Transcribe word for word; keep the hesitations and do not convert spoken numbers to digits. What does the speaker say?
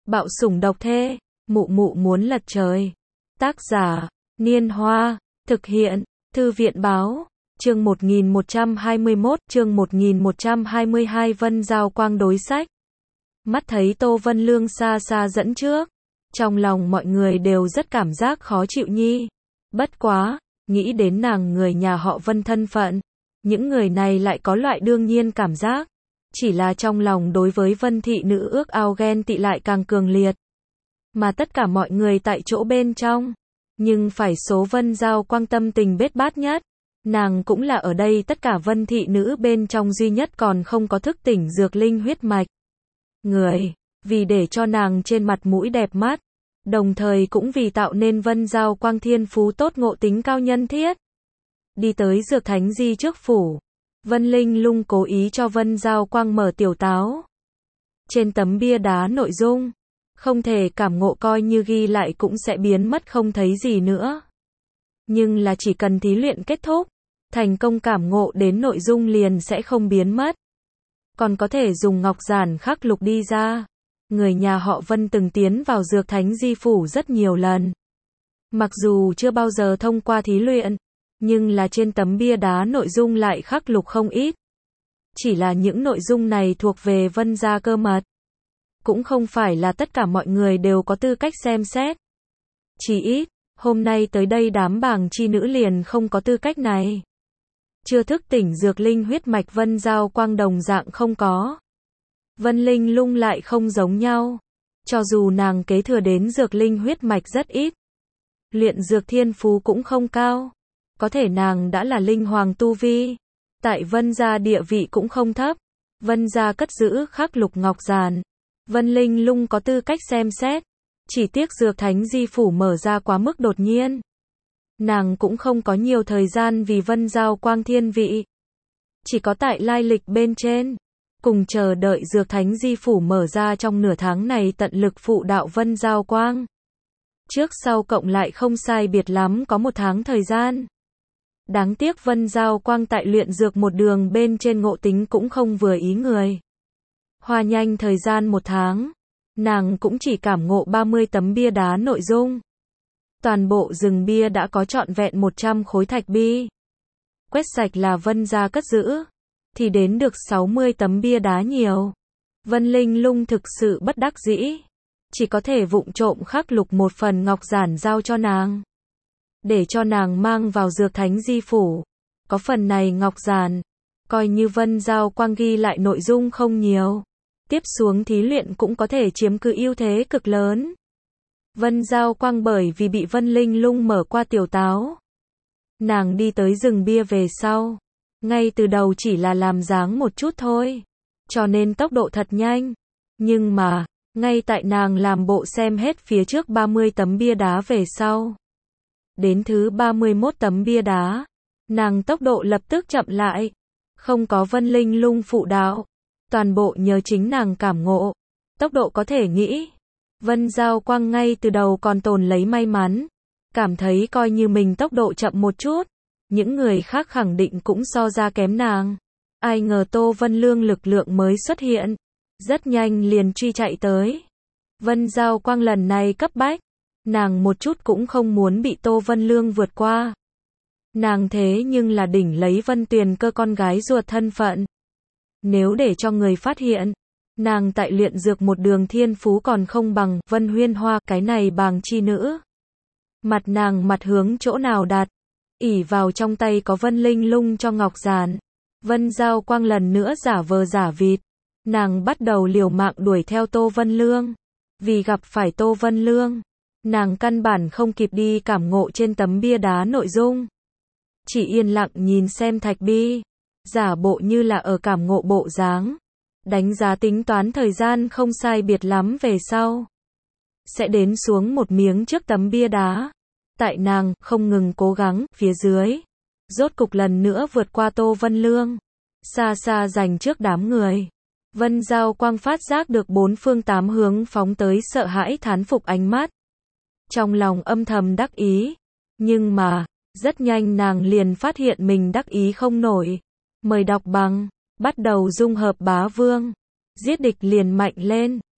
Bạo sủng độc thê, mụ mụ muốn lật trời. Tác giả, Niên Hoa, thực hiện, Thư viện Báo, chương một nghìn một trăm hai mươi mốt, chương một nghìn một trăm hai mươi hai Vân Giao Quang đối sách. Mắt thấy Tô Vân Lương xa xa dẫn trước, trong lòng mọi người đều rất cảm giác khó chịu nhi. Bất quá, nghĩ đến nàng người nhà họ Vân thân phận, những người này lại có loại đương nhiên cảm giác. Chỉ là trong lòng đối với Vân thị nữ ước ao ghen tị lại càng cường liệt. Mà tất cả mọi người tại chỗ bên trong, nhưng phải số Vân Giao Quang tâm tình bết bát nhất. Nàng cũng là ở đây tất cả Vân thị nữ bên trong duy nhất còn không có thức tỉnh dược linh huyết mạch. Người, vì để cho nàng trên mặt mũi đẹp mắt, đồng thời cũng vì tạo nên Vân Giao Quang thiên phú tốt ngộ tính cao nhân thiết. Đi tới dược thánh di trước phủ, Vân Linh Lung cố ý cho Vân Giao Quang mở tiểu táo. Trên tấm bia đá nội dung, không thể cảm ngộ coi như ghi lại cũng sẽ biến mất không thấy gì nữa. Nhưng là chỉ cần thí luyện kết thúc, thành công cảm ngộ đến nội dung liền sẽ không biến mất. Còn có thể dùng ngọc giản khắc lục đi ra. Người nhà họ Vân từng tiến vào dược thánh di phủ rất nhiều lần. Mặc dù chưa bao giờ thông qua thí luyện, nhưng là trên tấm bia đá nội dung lại khắc lục không ít. Chỉ là những nội dung này thuộc về Vân gia cơ mật. Cũng không phải là tất cả mọi người đều có tư cách xem xét. Chỉ ít, hôm nay tới đây đám bàng chi nữ liền không có tư cách này. Chưa thức tỉnh dược linh huyết mạch Vân Giao Quang đồng dạng không có. Vân Linh Lung lại không giống nhau. Cho dù nàng kế thừa đến dược linh huyết mạch rất ít, luyện dược thiên phú cũng không cao. Có thể nàng đã là linh hoàng tu vi. Tại Vân gia địa vị cũng không thấp. Vân gia cất giữ khắc lục ngọc giản. Vân Linh Lung có tư cách xem xét. Chỉ tiếc dược thánh di phủ mở ra quá mức đột nhiên. Nàng cũng không có nhiều thời gian vì Vân Giao Quang thiên vị. Chỉ có tại lai lịch bên trên. Cùng chờ đợi dược thánh di phủ mở ra trong nửa tháng này tận lực phụ đạo Vân Giao Quang. Trước sau cộng lại không sai biệt lắm có một tháng thời gian. Đáng tiếc Vân Giao Quang tại luyện dược một đường bên trên ngộ tính cũng không vừa ý người. Hoa nhanh thời gian một tháng, nàng cũng chỉ cảm ngộ ba mươi tấm bia đá nội dung. Toàn bộ rừng bia đã có trọn vẹn một trăm khối thạch bi. Quét sạch là Vân gia cất giữ, thì đến được sáu mươi tấm bia đá nhiều. Vân Linh Lung thực sự bất đắc dĩ, chỉ có thể vụng trộm khắc lục một phần ngọc giản giao cho nàng. Để cho nàng mang vào dược thánh di phủ. Có phần này ngọc giản, coi như Vân Giao Quang ghi lại nội dung không nhiều. Tiếp xuống thí luyện cũng có thể chiếm cứ ưu thế cực lớn. Vân Giao Quang bởi vì bị Vân Linh Lung mở qua tiểu táo. Nàng đi tới rừng bia về sau. Ngay từ đầu chỉ là làm dáng một chút thôi. Cho nên tốc độ thật nhanh. Nhưng mà, ngay tại nàng làm bộ xem hết phía trước ba mươi tấm bia đá về sau. Đến thứ ba mươi mốt tấm bia đá, nàng tốc độ lập tức chậm lại. Không có Vân Linh Lung phụ đạo. Toàn bộ nhờ chính nàng cảm ngộ. Tốc độ có thể nghĩ. Vân Giao Quang ngay từ đầu còn tồn lấy may mắn. Cảm thấy coi như mình tốc độ chậm một chút. Những người khác khẳng định cũng so ra kém nàng. Ai ngờ Tô Vân Lương lực lượng mới xuất hiện. Rất nhanh liền truy chạy tới. Vân Giao Quang lần này cấp bách. Nàng một chút cũng không muốn bị Tô Vân Lương vượt qua. Nàng thế nhưng là đỉnh lấy Vân Tuyền Cơ con gái ruột thân phận. Nếu để cho người phát hiện, nàng tại luyện dược một đường thiên phú còn không bằng Vân Huyên Hoa cái này bàng chi nữ. Mặt nàng mặt hướng chỗ nào đặt, ỷ vào trong tay có Vân Linh Lung cho ngọc giản. Vân Giao Quang lần nữa giả vờ giả vịt. Nàng bắt đầu liều mạng đuổi theo Tô Vân Lương. Vì gặp phải Tô Vân Lương, nàng căn bản không kịp đi cảm ngộ trên tấm bia đá nội dung. Chỉ yên lặng nhìn xem thạch bi. Giả bộ như là ở cảm ngộ bộ dáng. Đánh giá tính toán thời gian không sai biệt lắm về sau. Sẽ đến xuống một miếng trước tấm bia đá. Tại nàng không ngừng cố gắng phía dưới. Rốt cục lần nữa vượt qua Tô Vân Lương. Xa xa giành trước đám người. Vân Giao Quang phát giác được bốn phương tám hướng phóng tới sợ hãi thán phục ánh mắt. Trong lòng âm thầm đắc ý. Nhưng mà, rất nhanh nàng liền phát hiện mình đắc ý không nổi. Mời đọc bằng, bắt đầu dung hợp bá vương. Giết địch liền mạnh lên.